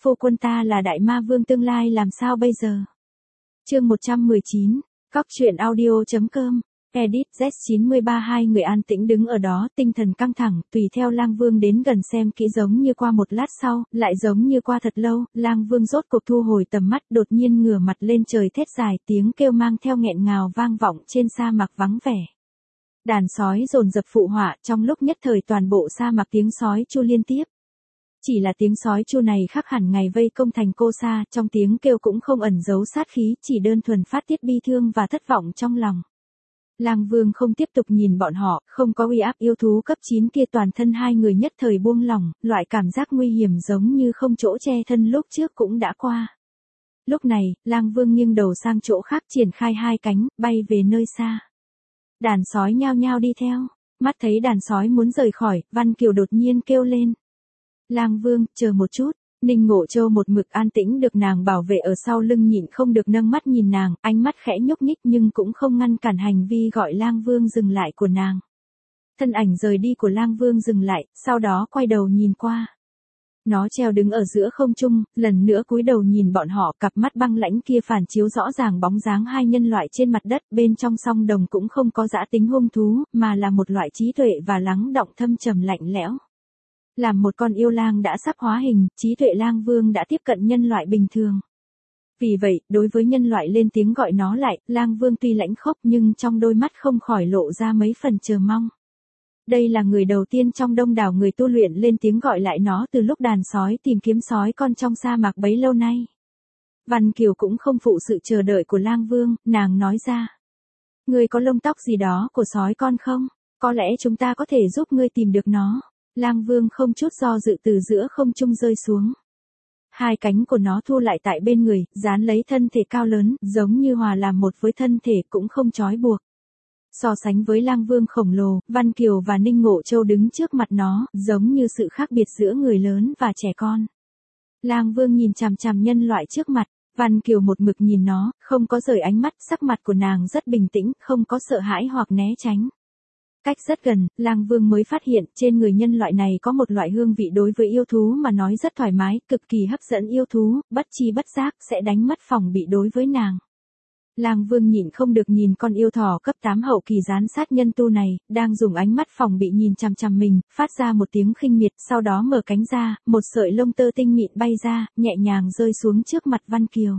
phu quân ta là đại ma vương tương lai làm sao bây giờ? Chương 119, Cóc truyện audio.com. Edit Z93 hai người an tĩnh đứng ở đó, tinh thần căng thẳng, tùy theo Lang Vương đến gần xem kỹ giống như qua một lát sau, lại giống như qua thật lâu, Lang Vương rốt cuộc thu hồi tầm mắt, đột nhiên ngửa mặt lên trời thét dài, tiếng kêu mang theo nghẹn ngào vang vọng trên sa mạc vắng vẻ. Đàn sói dồn dập phụ họa, trong lúc nhất thời toàn bộ sa mạc tiếng sói chu liên tiếp. Chỉ là tiếng sói chu này khác hẳn ngày vây công thành cô sa, trong tiếng kêu cũng không ẩn giấu sát khí, chỉ đơn thuần phát tiết bi thương và thất vọng trong lòng. Lang Vương không tiếp tục nhìn bọn họ, không có uy áp yêu thú cấp 9 kia, toàn thân hai người nhất thời buông lỏng, loại cảm giác nguy hiểm giống như không chỗ che thân lúc trước cũng đã qua. Lúc này, Lang Vương nghiêng đầu sang chỗ khác, triển khai hai cánh, bay về nơi xa. Đàn sói nhao nhao đi theo, mắt thấy đàn sói muốn rời khỏi, Văn Kiều đột nhiên kêu lên. Lang Vương, chờ một chút. Ninh Ngộ Châu một mực an tĩnh được nàng bảo vệ ở sau lưng nhịn không được nâng mắt nhìn nàng, ánh mắt khẽ nhúc nhích nhưng cũng không ngăn cản hành vi gọi Lang Vương dừng lại của nàng. Thân ảnh rời đi của Lang Vương dừng lại, sau đó quay đầu nhìn qua. Nó treo đứng ở giữa không trung, lần nữa cúi đầu nhìn bọn họ, cặp mắt băng lãnh kia phản chiếu rõ ràng bóng dáng hai nhân loại trên mặt đất, bên trong song đồng cũng không có dã tính hung thú, mà là một loại trí tuệ và lắng đọng thâm trầm lạnh lẽo. Làm một con yêu lang đã sắp hóa hình, trí tuệ Lang Vương đã tiếp cận nhân loại bình thường. Vì vậy, đối với nhân loại lên tiếng gọi nó lại, Lang Vương tuy lãnh khốc nhưng trong đôi mắt không khỏi lộ ra mấy phần chờ mong. Đây là người đầu tiên trong đông đảo người tu luyện lên tiếng gọi lại nó từ lúc đàn sói tìm kiếm sói con trong sa mạc bấy lâu nay. Văn Kiều cũng không phụ sự chờ đợi của Lang Vương, nàng nói ra. Ngươi có lông tóc gì đó của sói con không? Có lẽ chúng ta có thể giúp ngươi tìm được nó. Lang Vương không chút do dự từ giữa không trung rơi xuống. Hai cánh của nó thu lại tại bên người, dán lấy thân thể cao lớn, giống như hòa làm một với thân thể cũng không trói buộc. So sánh với Lang Vương khổng lồ, Văn Kiều và Ninh Ngộ Châu đứng trước mặt nó, giống như sự khác biệt giữa người lớn và trẻ con. Lang Vương nhìn chằm chằm nhân loại trước mặt, Văn Kiều một mực nhìn nó, không có rời ánh mắt, sắc mặt của nàng rất bình tĩnh, không có sợ hãi hoặc né tránh. Cách rất gần, Lang Vương mới phát hiện trên người nhân loại này có một loại hương vị đối với yêu thú mà nói rất thoải mái, cực kỳ hấp dẫn yêu thú, bất chi bất giác sẽ đánh mất phòng bị đối với nàng. Lang Vương nhịn không được nhìn con yêu thỏ cấp 8 hậu kỳ gián sát nhân tu này, đang dùng ánh mắt phòng bị nhìn chằm chằm mình, phát ra một tiếng khinh miệt, sau đó mở cánh ra, một sợi lông tơ tinh mịn bay ra, nhẹ nhàng rơi xuống trước mặt Văn Kiều.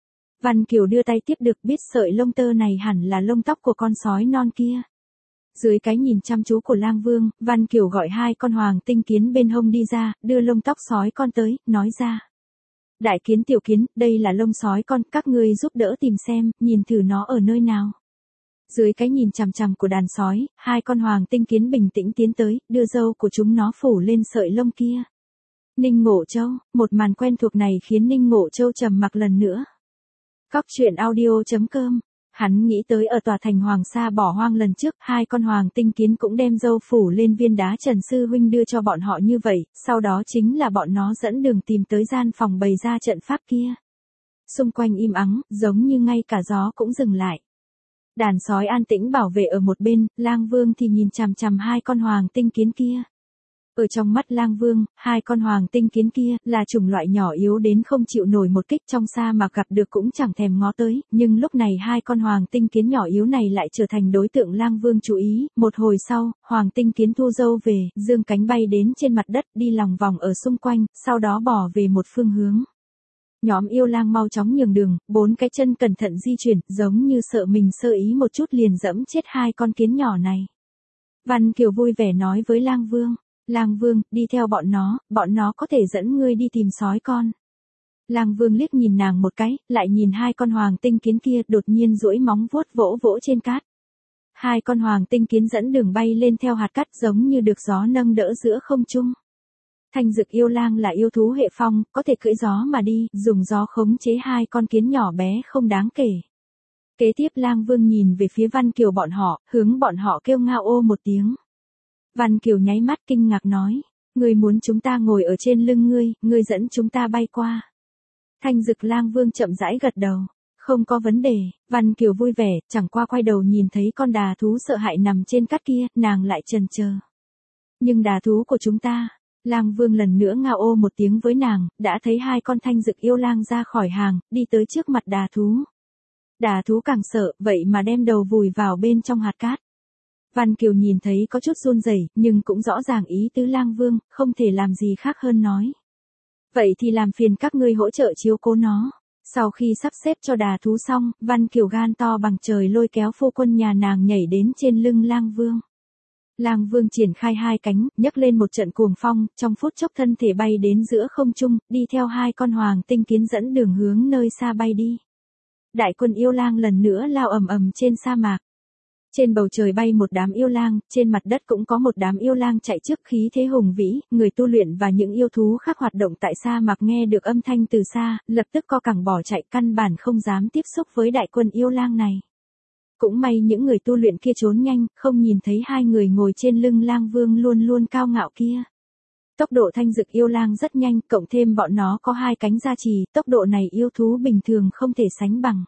Văn Kiều đưa tay tiếp được, biết sợi lông tơ này hẳn là lông tóc của con sói non kia. Dưới cái nhìn chăm chú của Lang Vương, Văn Kiều gọi hai con hoàng tinh kiến bên hông đi ra, đưa lông tóc sói con tới, nói ra. Đại kiến tiểu kiến, đây là lông sói con, các ngươi giúp đỡ tìm xem, nhìn thử nó ở nơi nào. Dưới cái nhìn chằm chằm của đàn sói, hai con hoàng tinh kiến bình tĩnh tiến tới, đưa râu của chúng nó phủ lên sợi lông kia. Ninh Ngộ Châu, một màn quen thuộc này khiến Ninh Ngộ Châu trầm mặc lần nữa. Cóc truyện audio.com. Hắn nghĩ tới ở tòa thành Hoàng Sa bỏ hoang lần trước, hai con hoàng tinh kiến cũng đem râu phủ lên viên đá Trần Sư Huynh đưa cho bọn họ như vậy, sau đó chính là bọn nó dẫn đường tìm tới gian phòng bày ra trận pháp kia. Xung quanh im ắng, giống như ngay cả gió cũng dừng lại. Đàn sói an tĩnh bảo vệ ở một bên, Lang Vương thì nhìn chằm chằm hai con hoàng tinh kiến kia. Ở trong mắt Lang Vương, hai con hoàng tinh kiến kia là chủng loại nhỏ yếu đến không chịu nổi một kích trong sa mà gặp được cũng chẳng thèm ngó tới, nhưng lúc này hai con hoàng tinh kiến nhỏ yếu này lại trở thành đối tượng Lang Vương chú ý. Một hồi sau, hoàng tinh kiến thu râu về, dương cánh bay đến trên mặt đất, đi lòng vòng ở xung quanh, sau đó bỏ về một phương hướng. Nhóm yêu lang mau chóng nhường đường, bốn cái chân cẩn thận di chuyển, giống như sợ mình sơ ý một chút liền dẫm chết hai con kiến nhỏ này. Văn Kiều vui vẻ nói với Lang Vương. Lang Vương, đi theo bọn nó có thể dẫn ngươi đi tìm sói con. Lang Vương liếc nhìn nàng một cái, lại nhìn hai con hoàng tinh kiến kia, đột nhiên duỗi móng vuốt vỗ vỗ trên cát. Hai con hoàng tinh kiến dẫn đường bay lên theo hạt cát giống như được gió nâng đỡ giữa không trung. Thanh Dực yêu lang là yêu thú hệ phong, có thể cưỡi gió mà đi, dùng gió khống chế hai con kiến nhỏ bé không đáng kể. Kế tiếp Lang Vương nhìn về phía Văn Kiều bọn họ, hướng bọn họ kêu ngao ô một tiếng. Văn Kiều nháy mắt kinh ngạc nói, ngươi muốn chúng ta ngồi ở trên lưng ngươi dẫn chúng ta bay qua. Thanh Dực Lang Vương chậm rãi gật đầu, không có vấn đề. Văn Kiều vui vẻ, chẳng qua quay đầu nhìn thấy con đà thú sợ hãi nằm trên cát kia, nàng lại chần chờ. Nhưng đà thú của chúng ta, Lang Vương lần nữa ngao ô một tiếng với nàng, đã thấy hai con thanh dực yêu lang ra khỏi hàng, đi tới trước mặt đà thú. Đà thú càng sợ, vậy mà đem đầu vùi vào bên trong hạt cát. Văn Kiều nhìn thấy có chút run rẩy, nhưng cũng rõ ràng ý tứ Lang Vương, không thể làm gì khác hơn nói. Vậy thì làm phiền các ngươi hỗ trợ chiếu cố nó. Sau khi sắp xếp cho đà thú xong, Văn Kiều gan to bằng trời lôi kéo phu quân nhà nàng nhảy đến trên lưng Lang Vương. Lang Vương triển khai hai cánh, nhấc lên một trận cuồng phong, trong phút chốc thân thể bay đến giữa không trung, đi theo hai con hoàng tinh kiến dẫn đường hướng nơi xa bay đi. Đại quân yêu lang lần nữa lao ầm ầm trên sa mạc. Trên bầu trời bay một đám yêu lang, trên mặt đất cũng có một đám yêu lang chạy trước khí thế hùng vĩ, người tu luyện và những yêu thú khác hoạt động tại sa mạc nghe được âm thanh từ xa, lập tức co cẳng bỏ chạy, căn bản không dám tiếp xúc với đại quân yêu lang này. Cũng may những người tu luyện kia trốn nhanh, không nhìn thấy hai người ngồi trên lưng Lang Vương luôn luôn cao ngạo kia. Tốc độ thanh dực yêu lang rất nhanh, cộng thêm bọn nó có hai cánh gia trì, tốc độ này yêu thú bình thường không thể sánh bằng.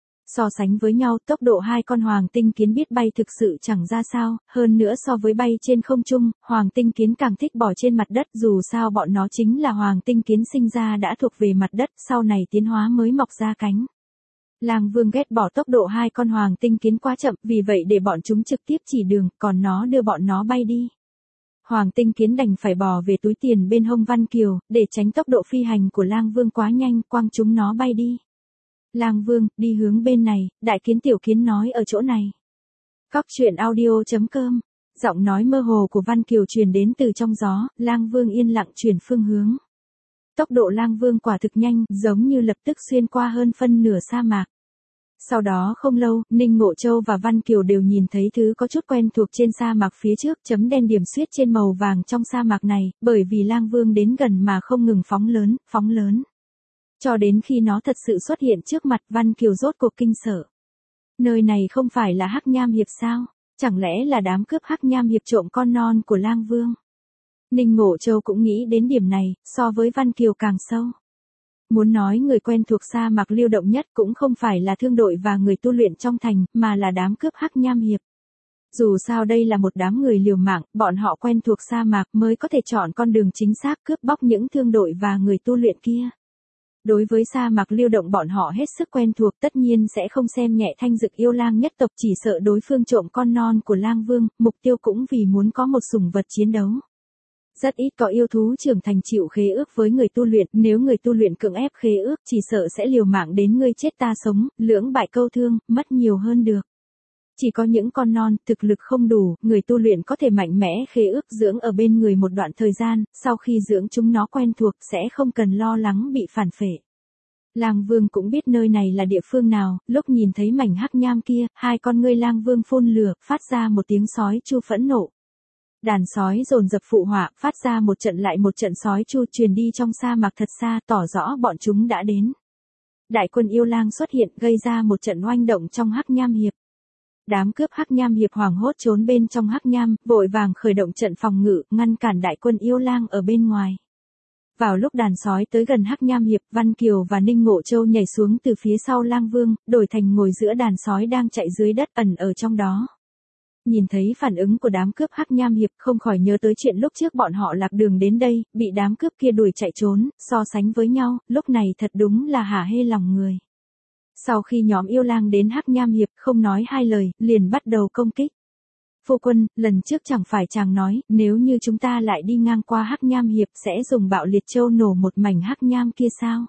So sánh với nhau, tốc độ hai con hoàng tinh kiến biết bay thực sự chẳng ra sao, hơn nữa so với bay trên không trung, hoàng tinh kiến càng thích bò trên mặt đất, dù sao bọn nó chính là hoàng tinh kiến sinh ra đã thuộc về mặt đất, sau này tiến hóa mới mọc ra cánh. Lang Vương ghét bỏ tốc độ hai con hoàng tinh kiến quá chậm, vì vậy để bọn chúng trực tiếp chỉ đường, còn nó đưa bọn nó bay đi. Hoàng tinh kiến đành phải bò về túi tiền bên hông Văn Kiều, để tránh tốc độ phi hành của Lang Vương quá nhanh, quăng chúng nó bay đi. Lang Vương, đi hướng bên này, đại kiến tiểu kiến nói ở chỗ này. Cóc truyện audio.com, giọng nói mơ hồ của Văn Kiều truyền đến từ trong gió, Lang Vương yên lặng chuyển phương hướng. Tốc độ Lang Vương quả thực nhanh, giống như lập tức xuyên qua hơn phân nửa sa mạc. Sau đó không lâu, Ninh Ngộ Châu và Văn Kiều đều nhìn thấy thứ có chút quen thuộc trên sa mạc phía trước, chấm đen điểm xuyết trên màu vàng trong sa mạc này, bởi vì Lang Vương đến gần mà không ngừng phóng lớn. Cho đến khi nó thật sự xuất hiện trước mặt, Văn Kiều rốt cuộc kinh sợ. Nơi này không phải là Hắc Nham Hiệp sao? Chẳng lẽ là đám cướp Hắc Nham Hiệp trộm con non của Lang Vương? Ninh Ngộ Châu cũng nghĩ đến điểm này, so với Văn Kiều càng sâu. Muốn nói người quen thuộc sa mạc lưu động nhất cũng không phải là thương đội và người tu luyện trong thành, mà là đám cướp Hắc Nham Hiệp. Dù sao đây là một đám người liều mạng, bọn họ quen thuộc sa mạc mới có thể chọn con đường chính xác cướp bóc những thương đội và người tu luyện kia. Đối với sa mạc lưu động bọn họ hết sức quen thuộc, tất nhiên sẽ không xem nhẹ thanh dực yêu lang nhất tộc, chỉ sợ đối phương trộm con non của Lang Vương, mục tiêu cũng vì muốn có một sủng vật chiến đấu. Rất ít có yêu thú trưởng thành chịu khế ước với người tu luyện, nếu người tu luyện cưỡng ép khế ước chỉ sợ sẽ liều mạng đến ngươi chết ta sống, lưỡng bại câu thương, mất nhiều hơn được. Chỉ có những con non, thực lực không đủ, người tu luyện có thể mạnh mẽ khế ước dưỡng ở bên người một đoạn thời gian, sau khi dưỡng chúng nó quen thuộc sẽ không cần lo lắng bị phản phệ. Lang Vương cũng biết nơi này là địa phương nào, lúc nhìn thấy mảnh hắc nham kia, hai con ngươi Lang Vương phun lửa, phát ra một tiếng sói chu phẫn nộ. Đàn sói dồn dập phụ họa, phát ra một trận lại một trận sói chu truyền đi trong sa mạc thật xa, tỏ rõ bọn chúng đã đến. Đại quân yêu lang xuất hiện, gây ra một trận oanh động trong Hắc Nham Hiệp. Đám cướp Hắc Nham Hiệp hoảng hốt trốn bên trong Hắc Nham, vội vàng khởi động trận phòng ngự, ngăn cản đại quân yêu lang ở bên ngoài. Vào lúc đàn sói tới gần Hắc Nham Hiệp, Văn Kiều và Ninh Ngộ Châu nhảy xuống từ phía sau Lang Vương, đổi thành ngồi giữa đàn sói đang chạy dưới đất, ẩn ở trong đó. Nhìn thấy phản ứng của đám cướp Hắc Nham Hiệp, không khỏi nhớ tới chuyện lúc trước bọn họ lạc đường đến đây, bị đám cướp kia đuổi chạy trốn, so sánh với nhau, lúc này thật đúng là hả hê lòng người. Sau khi nhóm yêu lang đến Hắc Nham Hiệp, không nói hai lời, liền bắt đầu công kích. Phu quân, lần trước chẳng phải chàng nói, nếu như chúng ta lại đi ngang qua Hắc Nham Hiệp sẽ dùng bạo liệt châu nổ một mảnh Hắc Nham kia sao?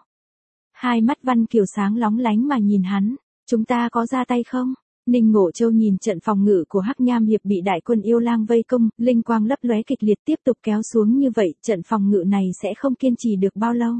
Hai mắt Văn Kiều sáng lóng lánh mà nhìn hắn, chúng ta có ra tay không? Ninh Ngộ Châu nhìn trận phòng ngự của Hắc Nham Hiệp bị đại quân yêu lang vây công, linh quang lấp lóe kịch liệt, tiếp tục kéo xuống như vậy, trận phòng ngự này sẽ không kiên trì được bao lâu.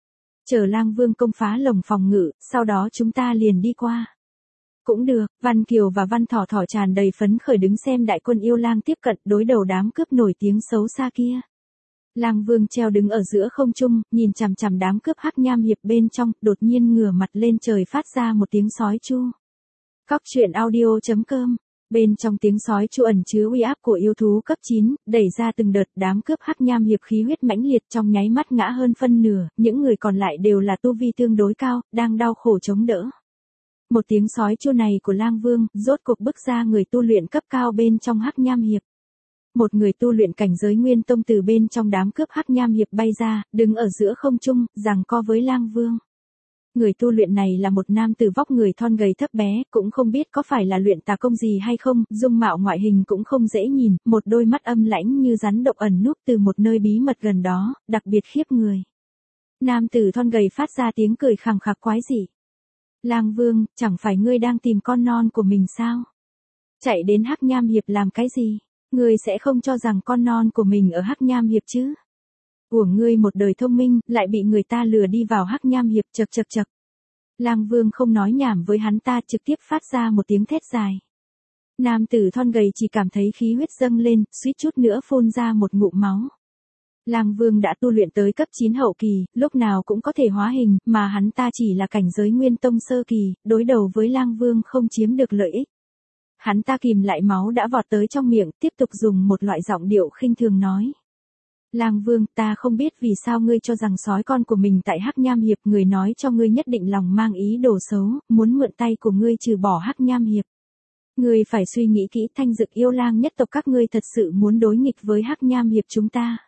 Chờ Lang Vương công phá lồng phòng ngự, sau đó chúng ta liền đi qua. Cũng được, Văn Kiều và Văn Thỏ Thỏ tràn đầy phấn khởi đứng xem đại quân yêu lang tiếp cận, đối đầu đám cướp nổi tiếng xấu xa kia. Lang Vương treo đứng ở giữa không trung, nhìn chằm chằm đám cướp Hắc Nham Hiệp bên trong, đột nhiên ngửa mặt lên trời phát ra một tiếng sói chu. Cóc truyện audio.com, bên trong tiếng sói chu ẩn chứa uy áp của yêu thú cấp 9, đẩy ra từng đợt, đám cướp Hắc Nham Hiệp khí huyết mãnh liệt, trong nháy mắt ngã hơn phân nửa, những người còn lại đều là tu vi tương đối cao, đang đau khổ chống đỡ. Một tiếng sói chu này của Lang Vương, rốt cuộc bức ra người tu luyện cấp cao bên trong Hắc Nham Hiệp. Một người tu luyện cảnh giới Nguyên Tông từ bên trong đám cướp Hắc Nham Hiệp bay ra, đứng ở giữa không trung, giằng co với Lang Vương. Người tu luyện này là một nam tử vóc người thon gầy thấp bé, cũng không biết có phải là luyện tà công gì hay không, dung mạo ngoại hình cũng không dễ nhìn, một đôi mắt âm lãnh như rắn độc ẩn núp từ một nơi bí mật gần đó, đặc biệt khiếp người. Nam tử thon gầy phát ra tiếng cười khằng khặc quái dị. Lang Vương, chẳng phải ngươi đang tìm con non của mình sao? Chạy đến Hắc Nham Hiệp làm cái gì? Ngươi sẽ không cho rằng con non của mình ở Hắc Nham Hiệp chứ? Uổng ngươi một đời thông minh, lại bị người ta lừa đi vào Hắc Nham Hiệp, chậc chậc chậc. Lang Vương không nói nhảm với hắn ta, trực tiếp phát ra một tiếng thét dài. Nam tử thon gầy chỉ cảm thấy khí huyết dâng lên, suýt chút nữa phun ra một ngụm máu. Lang Vương đã tu luyện tới cấp 9 hậu kỳ, lúc nào cũng có thể hóa hình, mà hắn ta chỉ là cảnh giới Nguyên Tông sơ kỳ, đối đầu với Lang Vương không chiếm được lợi ích. Hắn ta kìm lại máu đã vọt tới trong miệng, tiếp tục dùng một loại giọng điệu khinh thường nói. Lang Vương, ta không biết vì sao ngươi cho rằng sói con của mình tại Hắc Nham Hiệp, người nói cho ngươi nhất định lòng mang ý đồ xấu, muốn mượn tay của ngươi trừ bỏ Hắc Nham Hiệp. Ngươi phải suy nghĩ kỹ, Thanh Dực yêu lang nhất tộc các ngươi thật sự muốn đối nghịch với Hắc Nham Hiệp chúng ta.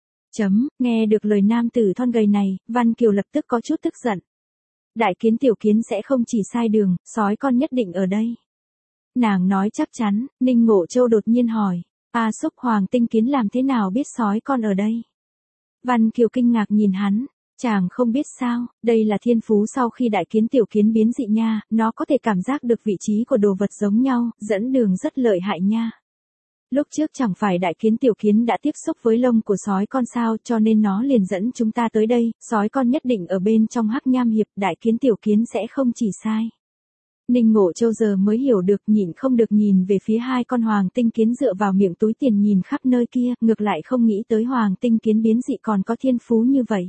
Nghe được lời nam tử thon gầy này, Văn Kiều lập tức có chút tức giận. Đại kiến tiểu kiến sẽ không chỉ sai đường, sói con nhất định ở đây. Nàng nói chắc chắn, Ninh Ngộ Châu đột nhiên hỏi. Xúc Hoàng Tinh Kiến làm thế nào biết sói con ở đây? Văn Kiều kinh ngạc nhìn hắn. Chàng không biết sao, đây là thiên phú sau khi đại kiến tiểu kiến biến dị nha, nó có thể cảm giác được vị trí của đồ vật giống nhau, dẫn đường rất lợi hại nha. Lúc trước chẳng phải đại kiến tiểu kiến đã tiếp xúc với lông của sói con sao, cho nên nó liền dẫn chúng ta tới đây, sói con nhất định ở bên trong Hắc Nham Hiệp, đại kiến tiểu kiến sẽ không chỉ sai. Ninh Ngộ Châu giờ mới hiểu được, nhịn không được nhìn về phía hai con hoàng tinh kiến dựa vào miệng túi tiền nhìn khắp nơi kia, ngược lại không nghĩ tới hoàng tinh kiến biến dị còn có thiên phú như vậy.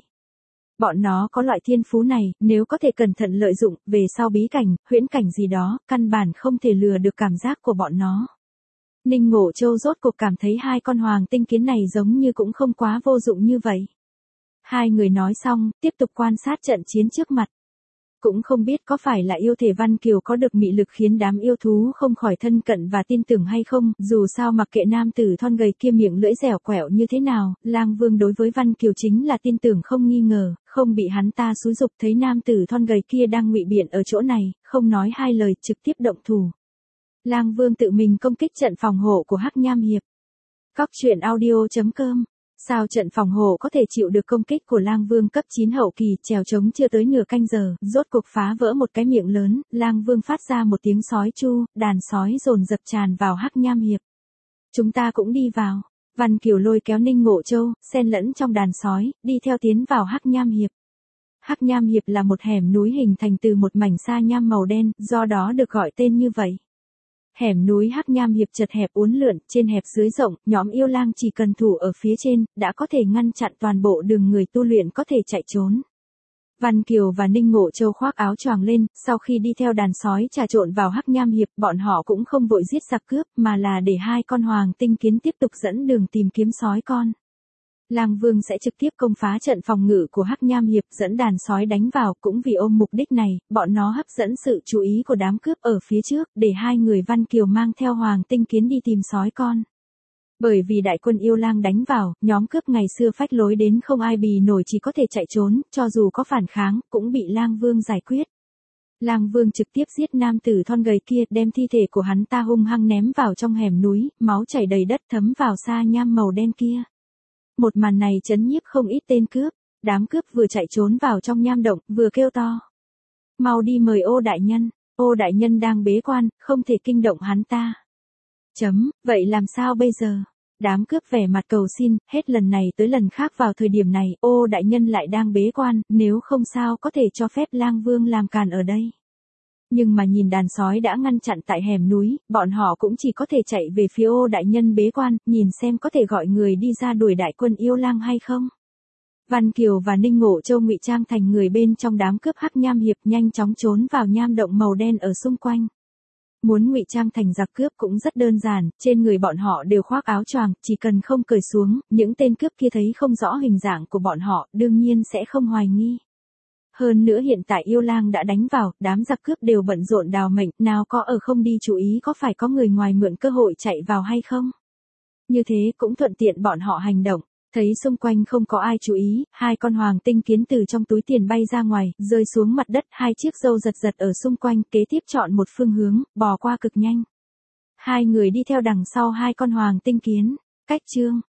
Bọn nó có loại thiên phú này, nếu có thể cẩn thận lợi dụng, về sau bí cảnh, huyễn cảnh gì đó, căn bản không thể lừa được cảm giác của bọn nó. Ninh Ngộ Châu rốt cuộc cảm thấy hai con hoàng tinh kiến này giống như cũng không quá vô dụng như vậy. Hai người nói xong, tiếp tục quan sát trận chiến trước mặt. Cũng không biết có phải là yêu thể Văn Kiều có được mị lực khiến đám yêu thú không khỏi thân cận và tin tưởng hay không, dù sao mặc kệ nam tử thon gầy kia miệng lưỡi dẻo quẹo như thế nào, Lang Vương đối với Văn Kiều chính là tin tưởng không nghi ngờ, không bị hắn ta xúi giục, thấy nam tử thon gầy kia đang ngụy biện ở chỗ này, không nói hai lời trực tiếp động thủ. Lang Vương tự mình công kích trận phòng hộ của Hắc Nham Hiệp. Cóc truyện audio.com. Sao trận phòng hộ có thể chịu được công kích của Lang Vương cấp 9 hậu kỳ, trèo trống chưa tới nửa canh giờ, rốt cuộc phá vỡ một cái miệng lớn, Lang Vương phát ra một tiếng sói chu, đàn sói dồn dập tràn vào Hắc Nham Hiệp. Chúng ta cũng đi vào. Văn Kiều lôi kéo Ninh Ngộ Châu, xen lẫn trong đàn sói, đi theo tiến vào Hắc Nham Hiệp. Hắc Nham Hiệp là một hẻm núi hình thành từ một mảnh sa nham màu đen, do đó được gọi tên như vậy. Hẻm núi Hắc Nham Hiệp chật hẹp uốn lượn, trên hẹp dưới rộng, nhóm yêu lang chỉ cần thủ ở phía trên, đã có thể ngăn chặn toàn bộ đường người tu luyện có thể chạy trốn. Văn Kiều và Ninh Ngộ Châu khoác áo choàng lên, sau khi đi theo đàn sói trà trộn vào Hắc Nham Hiệp, bọn họ cũng không vội giết giặc cướp, mà là để hai con hoàng tinh kiến tiếp tục dẫn đường tìm kiếm sói con. Lang Vương sẽ trực tiếp công phá trận phòng ngự của Hắc Nham Hiệp, dẫn đàn sói đánh vào, cũng vì ôm mục đích này, bọn nó hấp dẫn sự chú ý của đám cướp ở phía trước, để hai người Văn Kiều mang theo hoàng tinh kiến đi tìm sói con. Bởi vì đại quân yêu lang đánh vào, nhóm cướp ngày xưa phách lối đến không ai bì nổi, chỉ có thể chạy trốn, cho dù có phản kháng, cũng bị Lang Vương giải quyết. Lang Vương trực tiếp giết nam tử thon gầy kia, đem thi thể của hắn ta hung hăng ném vào trong hẻm núi, máu chảy đầy đất thấm vào sa nham màu đen kia. Một màn này chấn nhiếp không ít tên cướp, đám cướp vừa chạy trốn vào trong nham động, vừa kêu to. Mau đi mời Ô đại nhân đang bế quan, không thể kinh động hắn ta. Vậy làm sao bây giờ? Đám cướp vẻ mặt cầu xin, hết lần này tới lần khác vào thời điểm này, Ô đại nhân lại đang bế quan, nếu không sao có thể cho phép Lang Vương làm càn ở đây. Nhưng mà nhìn đàn sói đã ngăn chặn tại hẻm núi, bọn họ cũng chỉ có thể chạy về phía Ô đại nhân bế quan, nhìn xem có thể gọi người đi ra đuổi đại quân yêu lang hay không. Văn Kiều và Ninh Ngộ Châu ngụy trang thành người bên trong đám cướp Hắc Nham Hiệp, nhanh chóng trốn vào nham động màu đen ở xung quanh. Muốn ngụy trang thành giặc cướp cũng rất đơn giản, trên người bọn họ đều khoác áo choàng, chỉ cần không cởi xuống, những tên cướp kia thấy không rõ hình dạng của bọn họ, đương nhiên sẽ không hoài nghi. Hơn nữa hiện tại yêu lang đã đánh vào, đám giặc cướp đều bận rộn đào mệnh, nào có ở không đi chú ý có phải có người ngoài mượn cơ hội chạy vào hay không. Như thế cũng thuận tiện bọn họ hành động. Thấy xung quanh không có ai chú ý, hai con hoàng tinh kiến từ trong túi tiền bay ra ngoài, rơi xuống mặt đất, hai chiếc râu giật giật ở xung quanh, kế tiếp chọn một phương hướng, bò qua cực nhanh. Hai người đi theo đằng sau hai con hoàng tinh kiến. Cách chương